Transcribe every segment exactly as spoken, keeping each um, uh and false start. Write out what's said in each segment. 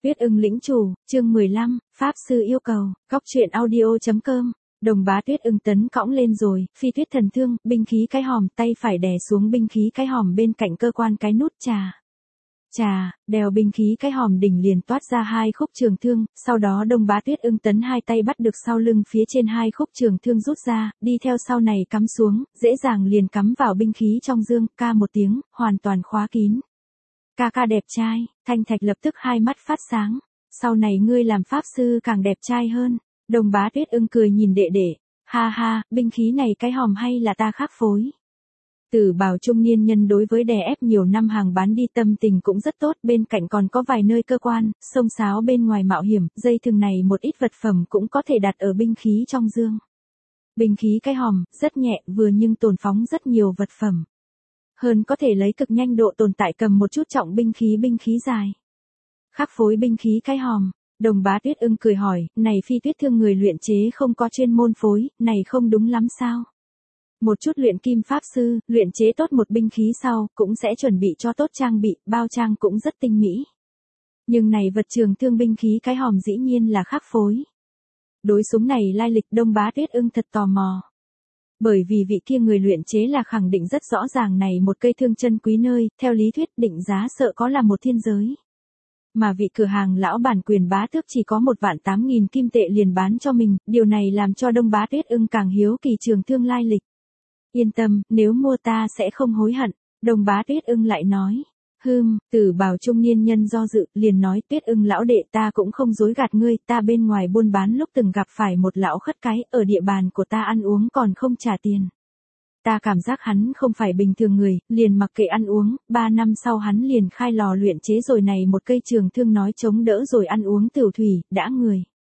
Tuyết ưng lĩnh chủ, chương mười lăm, Pháp sư yêu cầu, góc truyện audio.com. Đồng bá Tuyết ưng tấn cõng lên rồi, phi tuyết thần thương, binh khí cái hòm, tay phải đè xuống binh khí cái hòm bên cạnh cơ quan cái nút trà. Trà, đèo binh khí cái hòm đỉnh liền toát ra hai khúc trường thương, sau đó đồng bá Tuyết ưng tấn hai tay bắt được sau lưng phía trên hai khúc trường thương rút ra, đi theo sau này cắm xuống, dễ dàng liền cắm vào binh khí trong dương, ca một tiếng, hoàn toàn khóa kín. Ca ca đẹp trai, Thanh Thạch lập tức hai mắt phát sáng, sau này ngươi làm pháp sư càng đẹp trai hơn. Đồng bá Tuyết ưng cười nhìn đệ đệ, ha ha, binh khí này cái hòm hay là ta khắc phối. Tử bào trung niên nhân đối với đè ép nhiều năm hàng bán đi tâm tình cũng rất tốt, bên cạnh còn có vài nơi cơ quan, xông xáo bên ngoài mạo hiểm, dây thừng này một ít vật phẩm cũng có thể đặt ở binh khí trong dương. Binh khí cái hòm, rất nhẹ vừa nhưng tồn phóng rất nhiều vật phẩm. Hơn có thể lấy cực nhanh độ tồn tại cầm một chút trọng binh khí binh khí dài. Khắc phối binh khí cái hòm. Đồng bá Tuyết ưng cười hỏi, này phi tuyết thương người luyện chế không có chuyên môn phối, này không đúng lắm sao? Một chút luyện kim pháp sư, luyện chế tốt một binh khí sau, cũng sẽ chuẩn bị cho tốt trang bị, bao trang cũng rất tinh mỹ. Nhưng này vật trường thương binh khí cái hòm dĩ nhiên là khắc phối. Đối súng này lai lịch Đông bá Tuyết ưng thật tò mò. Bởi vì vị kia người luyện chế là khẳng định rất rõ ràng này một cây thương chân quý nơi, theo lý thuyết định giá sợ có là một thiên giới. Mà vị cửa hàng lão bản quyền bá tước chỉ có một vạn tám nghìn kim tệ liền bán cho mình, điều này làm cho Đông bá Tuyết ưng càng hiếu kỳ trường thương lai lịch. Yên tâm, nếu mua ta sẽ không hối hận, Đông bá Tuyết ưng lại nói. Hừm, Tử bào trung niên nhân do dự, liền nói Tuyết ưng lão đệ ta cũng không dối gạt ngươi, ta bên ngoài buôn bán lúc từng gặp phải một lão khất cái, ở địa bàn của ta ăn uống còn không trả tiền. Ta cảm giác hắn không phải bình thường người, liền mặc kệ ăn uống, ba năm sau hắn liền khai lò luyện chế rồi này một cây trường thương nói chống đỡ rồi ăn uống tửu thủy, đã người.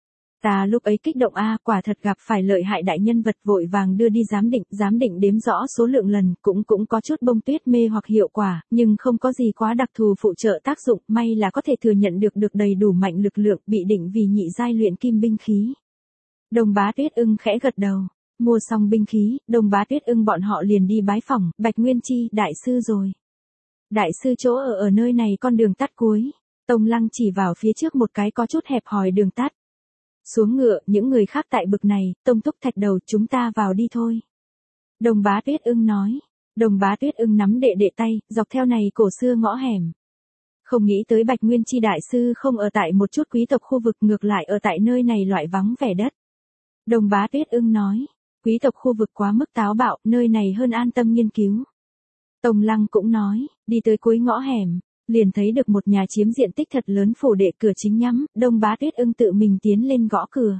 Ta lúc ấy kích động a, quả thật gặp phải lợi hại đại nhân vật vội vàng đưa đi giám định, giám định đếm rõ số lượng lần, cũng cũng có chút bông tuyết mê hoặc hiệu quả, nhưng không có gì quá đặc thù phụ trợ tác dụng, may là có thể thừa nhận được được đầy đủ mạnh lực lượng, bị định vì nhị giai luyện kim binh khí. Đồng bá Tuyết ưng khẽ gật đầu. Mua xong binh khí, Đồng bá Tuyết ưng bọn họ liền đi bái phỏng Bạch Nguyên Chi đại sư rồi. Đại sư chỗ ở ở nơi này con đường tắt cuối. Tông Lăng chỉ vào phía trước một cái có chút hẹp hòi đường tắt. Xuống ngựa, những người khác tại bực này, Tông Túc Thạch Đầu, chúng ta vào đi thôi. Đồng bá Tuyết ưng nói. Đồng bá Tuyết ưng nắm đệ đệ tay, dọc theo này cổ xưa ngõ hẻm. Không nghĩ tới Bạch Nguyên Chi đại sư không ở tại một chút quý tộc khu vực, ngược lại ở tại nơi này loại vắng vẻ đất. Đồng bá Tuyết ưng nói. Quý tộc khu vực quá mức táo bạo, nơi này hơn an tâm nghiên cứu. Tông Lăng cũng nói, đi tới cuối ngõ hẻm, liền thấy được một nhà chiếm diện tích thật lớn phủ đệ, cửa chính nhắm, Đông bá Tuyết ưng tự mình tiến lên gõ cửa.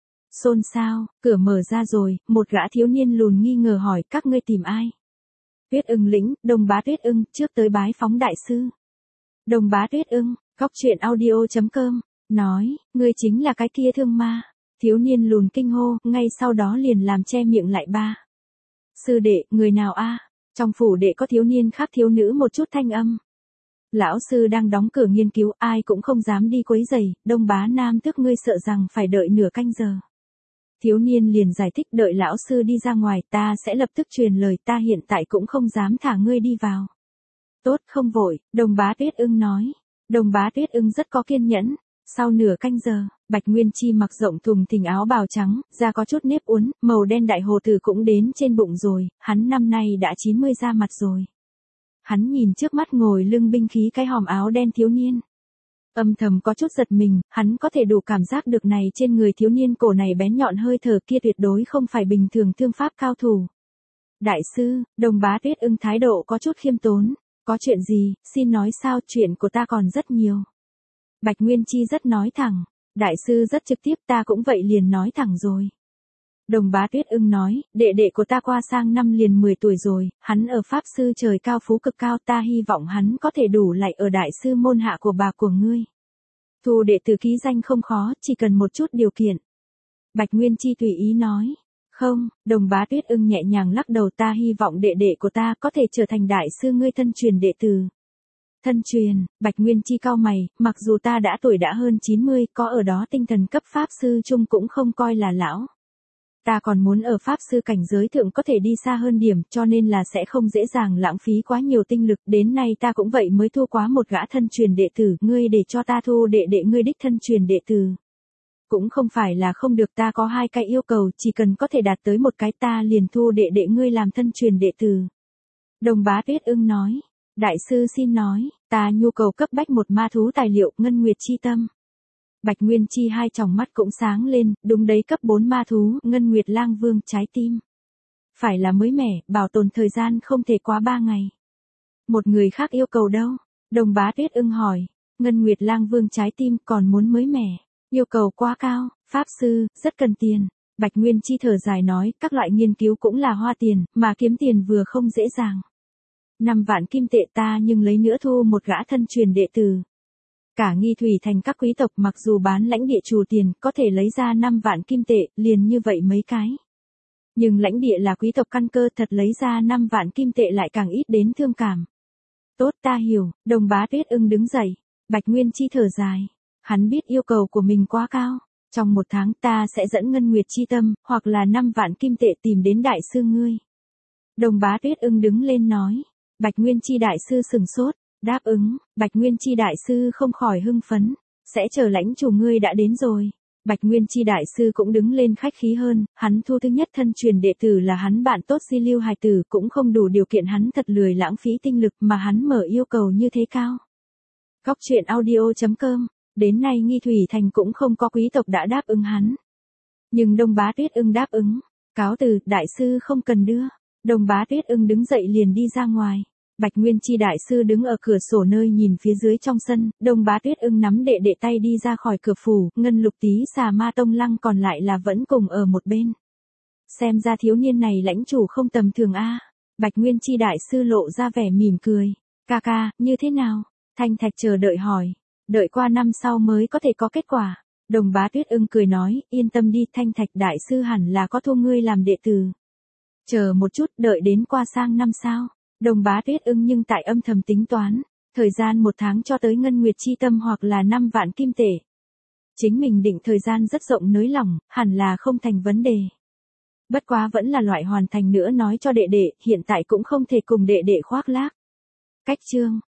Xôn xao, cửa mở ra rồi, một gã thiếu niên lùn nghi ngờ hỏi, các ngươi tìm ai? Tuyết ưng lĩnh, Đông bá Tuyết ưng, trước tới bái phóng đại sư. Đông bá Tuyết ưng, góc truyện audio.com, nói, ngươi chính là cái kia thương ma. Thiếu niên lùn kinh hô, ngay sau đó liền làm che miệng lại ba. Sư đệ, người nào a? Trong phủ đệ có thiếu niên khác thiếu nữ một chút thanh âm. Lão sư đang đóng cửa nghiên cứu, ai cũng không dám đi quấy rầy, Đông bá nam tước ngươi sợ rằng phải đợi nửa canh giờ. Thiếu niên liền giải thích, đợi lão sư đi ra ngoài ta sẽ lập tức truyền lời, ta hiện tại cũng không dám thả ngươi đi vào. Tốt, không vội, Đông bá Tuyết ưng nói. Đông bá Tuyết ưng rất có kiên nhẫn. Sau nửa canh giờ, Bạch Nguyên Chi mặc rộng thùng thình áo bào trắng, da có chút nếp uốn, màu đen đại hồ tử cũng đến trên bụng rồi, hắn năm nay đã chín mươi ra mặt rồi. Hắn nhìn trước mắt ngồi lưng binh khí cái hòm áo đen thiếu niên. Âm thầm có chút giật mình, hắn có thể đủ cảm giác được này trên người thiếu niên cổ này bén nhọn hơi thở kia tuyệt đối không phải bình thường thương pháp cao thủ. Đại sư, Đồng bá Tuyết ưng thái độ có chút khiêm tốn, có chuyện gì, xin nói sao, chuyện của ta còn rất nhiều. Bạch Nguyên Chi rất nói thẳng, đại sư rất trực tiếp, ta cũng vậy liền nói thẳng rồi. Đồng bá Tuyết ưng nói, đệ đệ của ta qua sang năm liền mười tuổi rồi, hắn ở pháp sư trời cao phú cực cao, ta hy vọng hắn có thể đủ lại ở đại sư môn hạ của bà của ngươi. Thu đệ tử ký danh không khó, chỉ cần một chút điều kiện. Bạch Nguyên Chi tùy ý nói, không, Đồng bá Tuyết ưng nhẹ nhàng lắc đầu, ta hy vọng đệ đệ của ta có thể trở thành đại sư ngươi thân truyền đệ tử. Thân truyền, Bạch Nguyên Chi cau mày, mặc dù ta đã tuổi đã hơn chín mươi, có ở đó tinh thần cấp pháp sư chung cũng không coi là lão. Ta còn muốn ở pháp sư cảnh giới thượng có thể đi xa hơn điểm, cho nên là sẽ không dễ dàng lãng phí quá nhiều tinh lực, đến nay ta cũng vậy mới thu quá một gã thân truyền đệ tử, ngươi để cho ta thu đệ đệ ngươi đích thân truyền đệ tử. Cũng không phải là không được, ta có hai cái yêu cầu, chỉ cần có thể đạt tới một cái ta liền thu đệ đệ ngươi làm thân truyền đệ tử. Đồng Bá Tuyết Ưng nói, đại sư xin nói, ta nhu cầu cấp bách một ma thú tài liệu, ngân nguyệt chi tâm. Bạch Nguyên Chi hai tròng mắt cũng sáng lên, đúng đấy, cấp bốn ma thú, ngân nguyệt lang vương trái tim. Phải là mới mẻ, bảo tồn thời gian không thể quá ba ngày. Một người khác yêu cầu đâu? Đồng Bá Tuyết Ưng hỏi, ngân nguyệt lang vương trái tim còn muốn mới mẻ. Yêu cầu quá cao, pháp sư, rất cần tiền. Bạch Nguyên Chi thở dài nói, các loại nghiên cứu cũng là hoa tiền, mà kiếm tiền vừa không dễ dàng. Năm vạn kim tệ ta nhưng lấy nữa thu một gã thân truyền đệ tử. Cả Nghi Thủy thành các quý tộc mặc dù bán lãnh địa trù tiền, có thể lấy ra năm vạn kim tệ, liền như vậy mấy cái. Nhưng lãnh địa là quý tộc căn cơ, thật lấy ra năm vạn kim tệ lại càng ít đến thương cảm. Tốt, ta hiểu. Đồng Bá Tuyết Ưng đứng dậy. Bạch Nguyên Chi thở dài. Hắn biết yêu cầu của mình quá cao. Trong một tháng ta sẽ dẫn ngân nguyệt chi tâm, hoặc là năm vạn kim tệ tìm đến đại sư ngươi. Đồng Bá Tuyết Ưng đứng lên nói. Bạch Nguyên Chi đại sư sừng sốt, đáp ứng. Bạch Nguyên Chi đại sư không khỏi hưng phấn. Sẽ chờ lãnh chủ ngươi đã đến rồi. Bạch Nguyên Chi đại sư cũng đứng lên khách khí hơn, hắn thu thứ nhất thân truyền đệ tử là hắn bạn tốt Di Lưu hài tử, cũng không đủ điều kiện, hắn thật lười lãng phí tinh lực mà hắn mở yêu cầu như thế cao. Góc truyện audio chấm com. Đến nay Nghi Thủy thành cũng không có quý tộc đã đáp ứng hắn. Nhưng Đồng Bá Tuyết Ưng đáp ứng. Cáo từ, đại sư không cần đưa. Đồng Bá Tuyết Ưng đứng dậy liền đi ra ngoài. Bạch Nguyên Chi đại sư đứng ở cửa sổ nơi nhìn phía dưới trong sân, Đồng Bá Tuyết Ưng nắm đệ đệ tay đi ra khỏi cửa phủ, Ngân Lục Tí Xà Ma Tông Lăng còn lại là vẫn cùng ở một bên. Xem ra thiếu niên này lãnh chủ không tầm thường a. Bạch Nguyên Chi đại sư lộ ra vẻ mỉm cười. Ca ca, như thế nào? Thanh Thạch chờ đợi hỏi. Đợi qua năm sau mới có thể có kết quả. Đồng Bá Tuyết Ưng cười nói, yên tâm đi, Thanh Thạch đại sư hẳn là có thu ngươi làm đệ tử. Chờ một chút, đợi đến qua sang năm sao. Đồng Bá Tuyết Ưng nhưng tại âm thầm tính toán, thời gian một tháng cho tới ngân nguyệt chi tâm hoặc là năm vạn kim tệ. Chính mình định thời gian rất rộng nới lỏng, hẳn là không thành vấn đề. Bất quá vẫn là loại hoàn thành nữa nói cho đệ đệ, hiện tại cũng không thể cùng đệ đệ khoác lác. Cách chương